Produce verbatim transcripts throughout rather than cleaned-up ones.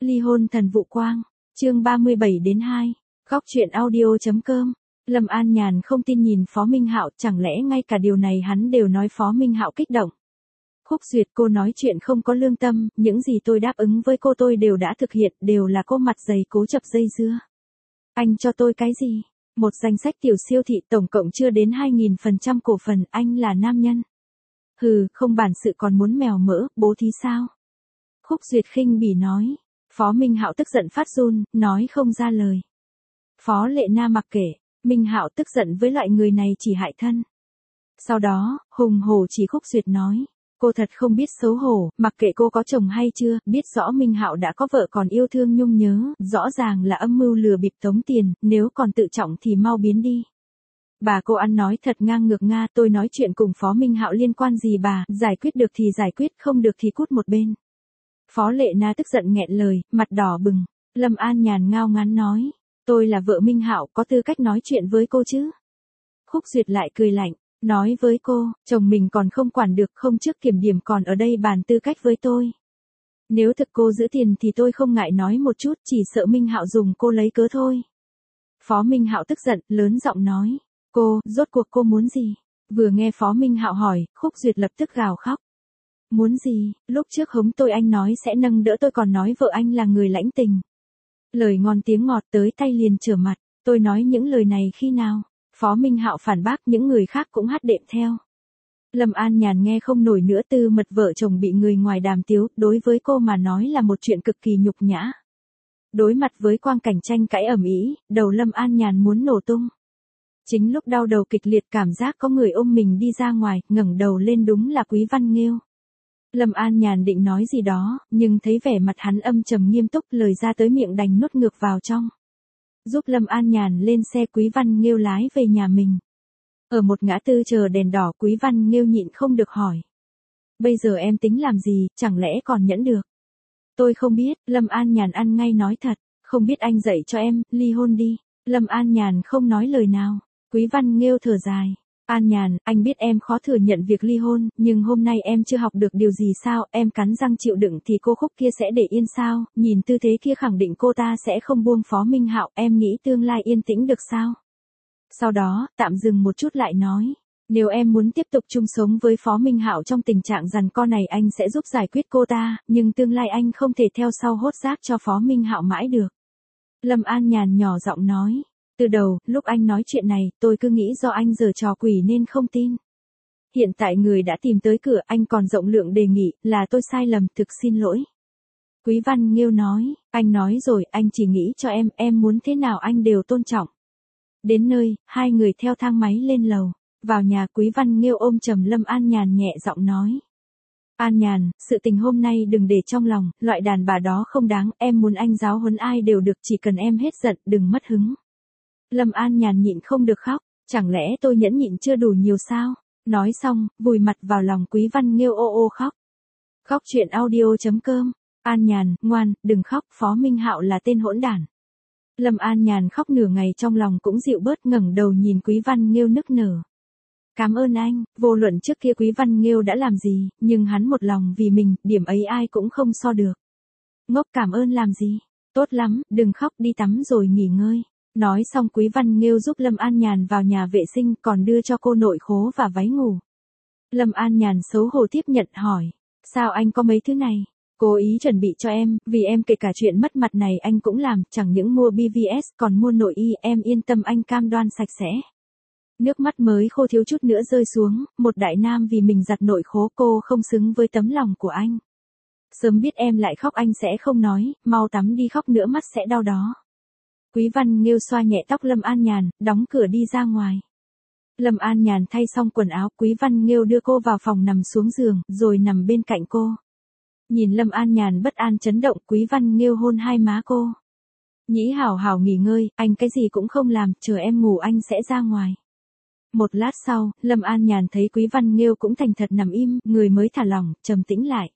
Ly hôn thần vụ quang, chương ba mươi bảy đến hai, góc truyện audio.com. Lâm An Nhàn không tin nhìn Phó Minh Hạo, chẳng lẽ ngay cả điều này hắn đều nói Phó Minh Hạo kích động. Khúc Duyệt, cô nói chuyện không có lương tâm, những gì tôi đáp ứng với cô tôi đều đã thực hiện, đều là cô mặt dày cố chập dây dưa. Anh cho tôi cái gì? Một danh sách tiểu siêu thị tổng cộng chưa đến hai nghìn phần trăm cổ phần, anh là nam nhân. Hừ, không bản sự còn muốn mèo mỡ, bố thí sao? Khúc Duyệt khinh bỉ nói. Phó Minh Hạo tức giận phát run, nói không ra lời. Phó Lệ Na mặc kệ, Minh Hạo tức giận với loại người này chỉ hại thân. Sau đó, hùng hổ chỉ Khúc Duyệt nói. Cô thật không biết xấu hổ, mặc kệ cô có chồng hay chưa, biết rõ Minh Hạo đã có vợ còn yêu thương nhung nhớ, rõ ràng là âm mưu lừa bịp tống tiền, nếu còn tự trọng thì mau biến đi. Bà cô ăn nói thật ngang ngược nga, tôi nói chuyện cùng Phó Minh Hạo liên quan gì bà, giải quyết được thì giải quyết, không được thì cút một bên. Phó Lệ Na tức giận nghẹn lời, mặt đỏ bừng. Lâm An Nhàn ngao ngán nói, tôi là vợ Minh Hạo, có tư cách nói chuyện với cô chứ? Khúc Duyệt lại cười lạnh, nói với cô, chồng mình còn không quản được, không trước kiểm điểm còn ở đây bàn tư cách với tôi. Nếu thực cô giữ tiền thì tôi không ngại nói một chút, chỉ sợ Minh Hạo dùng cô lấy cớ thôi. Phó Minh Hạo tức giận, lớn giọng nói, cô, rốt cuộc cô muốn gì? Vừa nghe Phó Minh Hạo hỏi, Khúc Duyệt lập tức gào khóc. Muốn gì? Lúc trước hống tôi anh nói sẽ nâng đỡ tôi còn nói vợ anh là người lãnh tình. Lời ngon tiếng ngọt tới tay liền trở mặt, tôi nói những lời này khi nào? Phó Minh Hạo phản bác, những người khác cũng hát đệm theo. Lâm An Nhàn nghe không nổi nữa, tư mật vợ chồng bị người ngoài đàm tiếu, đối với cô mà nói là một chuyện cực kỳ nhục nhã. Đối mặt với quang cảnh tranh cãi ầm ĩ, đầu Lâm An Nhàn muốn nổ tung. Chính lúc đau đầu kịch liệt cảm giác có người ôm mình đi ra ngoài, ngẩng đầu lên đúng là Quý Văn Nghêu. Lâm An Nhàn định nói gì đó, nhưng thấy vẻ mặt hắn âm trầm nghiêm túc, lời ra tới miệng đành nuốt ngược vào trong. Giúp Lâm An Nhàn lên xe, Quý Văn Nghêu lái về nhà mình. Ở một ngã tư chờ đèn đỏ, Quý Văn Nghêu nhịn không được hỏi. Bây giờ em tính làm gì, chẳng lẽ còn nhẫn được? Tôi không biết, Lâm An Nhàn ăn ngay nói thật, không biết anh dạy cho em, ly hôn đi. Lâm An Nhàn không nói lời nào, Quý Văn Nghêu thở dài. An Nhàn, anh biết em khó thừa nhận việc ly hôn, nhưng hôm nay em chưa học được điều gì sao, em cắn răng chịu đựng thì cô Khúc kia sẽ để yên sao, nhìn tư thế kia khẳng định cô ta sẽ không buông Phó Minh Hạo, em nghĩ tương lai yên tĩnh được sao? Sau đó, tạm dừng một chút lại nói, nếu em muốn tiếp tục chung sống với Phó Minh Hạo trong tình trạng giằng co này anh sẽ giúp giải quyết cô ta, nhưng tương lai anh không thể theo sau hốt rác cho Phó Minh Hạo mãi được. Lâm An Nhàn nhỏ giọng nói. Từ đầu, lúc anh nói chuyện này, tôi cứ nghĩ do anh giở trò quỷ nên không tin. Hiện tại người đã tìm tới cửa, anh còn rộng lượng đề nghị, là tôi sai lầm, thực xin lỗi. Quý Văn Nghêu nói, anh nói rồi, anh chỉ nghĩ cho em, em muốn thế nào anh đều tôn trọng. Đến nơi, hai người theo thang máy lên lầu. Vào nhà, Quý Văn Nghêu ôm trầm Lâm An Nhàn nhẹ giọng nói. An Nhàn, sự tình hôm nay đừng để trong lòng, loại đàn bà đó không đáng, em muốn anh giáo huấn ai đều được, chỉ cần em hết giận, đừng mất hứng. Lâm An Nhàn nhịn không được khóc, chẳng lẽ tôi nhẫn nhịn chưa đủ nhiều sao? Nói xong, vùi mặt vào lòng Quý Văn Nghêu ô ô khóc. Góc truyện audio.com. An Nhàn, ngoan, đừng khóc, Phó Minh Hạo là tên hỗn đản. Lâm An Nhàn khóc nửa ngày trong lòng cũng dịu bớt, ngẩng đầu nhìn Quý Văn Nghêu nức nở. Cảm ơn anh, vô luận trước kia Quý Văn Nghêu đã làm gì, nhưng hắn một lòng vì mình, điểm ấy ai cũng không so được. Ngốc cảm ơn làm gì? Tốt lắm, đừng khóc, đi tắm rồi nghỉ ngơi. Nói xong Quý Văn Nghêu giúp Lâm An Nhàn vào nhà vệ sinh, còn đưa cho cô nội khố và váy ngủ. Lâm An Nhàn xấu hổ tiếp nhận hỏi, sao anh có mấy thứ này? Cố ý chuẩn bị cho em, vì em kể cả chuyện mất mặt này anh cũng làm, chẳng những mua bê vê ét còn mua nội y, em yên tâm anh cam đoan sạch sẽ. Nước mắt mới khô thiếu chút nữa rơi xuống, một đại nam vì mình giặt nội khố, cô không xứng với tấm lòng của anh. Sớm biết em lại khóc anh sẽ không nói, mau tắm đi, khóc nữa mắt sẽ đau đó. Quý Văn Nghêu xoa nhẹ tóc Lâm An Nhàn, đóng cửa đi ra ngoài. Lâm An Nhàn thay xong quần áo, Quý Văn Nghêu đưa cô vào phòng nằm xuống giường, rồi nằm bên cạnh cô. Nhìn Lâm An Nhàn bất an chấn động, Quý Văn Nghêu hôn hai má cô. Nhĩ hảo hảo nghỉ ngơi, anh cái gì cũng không làm, chờ em ngủ anh sẽ ra ngoài. Một lát sau, Lâm An Nhàn thấy Quý Văn Nghêu cũng thành thật nằm im, người mới thả lỏng, trầm tĩnh lại.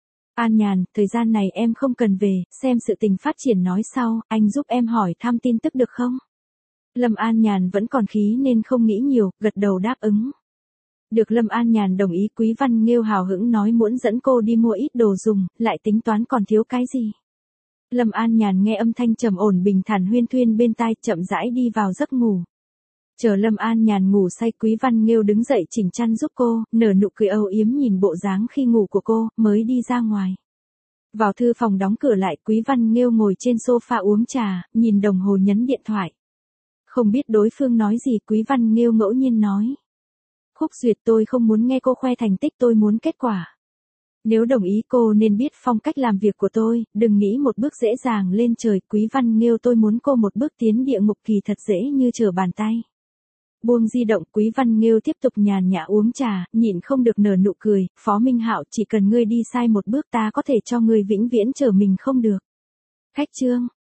An Nhàn, thời gian này em không cần về, xem sự tình phát triển nói sau, anh giúp em hỏi thăm tin tức được không? Lâm An Nhàn vẫn còn khí nên không nghĩ nhiều, gật đầu đáp ứng. Được Lâm An Nhàn đồng ý, Quý Văn Nghêu hào hứng nói muốn dẫn cô đi mua ít đồ dùng, lại tính toán còn thiếu cái gì. Lâm An Nhàn nghe âm thanh trầm ổn bình thản huyên thuyên bên tai, chậm rãi đi vào giấc ngủ. Chờ Lâm An Nhàn ngủ say, Quý Văn Nghiêu đứng dậy chỉnh chăn giúp cô, nở nụ cười âu yếm nhìn bộ dáng khi ngủ của cô, mới đi ra ngoài. Vào thư phòng đóng cửa lại, Quý Văn Nghiêu ngồi trên sofa uống trà, nhìn đồng hồ nhấn điện thoại. Không biết đối phương nói gì, Quý Văn Nghiêu ngẫu nhiên nói. Khúc Duyệt, tôi không muốn nghe cô khoe thành tích, tôi muốn kết quả. Nếu đồng ý cô nên biết phong cách làm việc của tôi, đừng nghĩ một bước dễ dàng lên trời. Quý Văn Nghiêu, tôi muốn cô một bước tiến địa ngục kỳ thật dễ như trở bàn tay. Buông di động, Quý Văn Nghiêu tiếp tục nhàn nhã uống trà, nhịn không được nở nụ cười. Phó Minh Hạo, chỉ cần ngươi đi sai một bước ta có thể cho ngươi vĩnh viễn trở mình không được. Khách trương.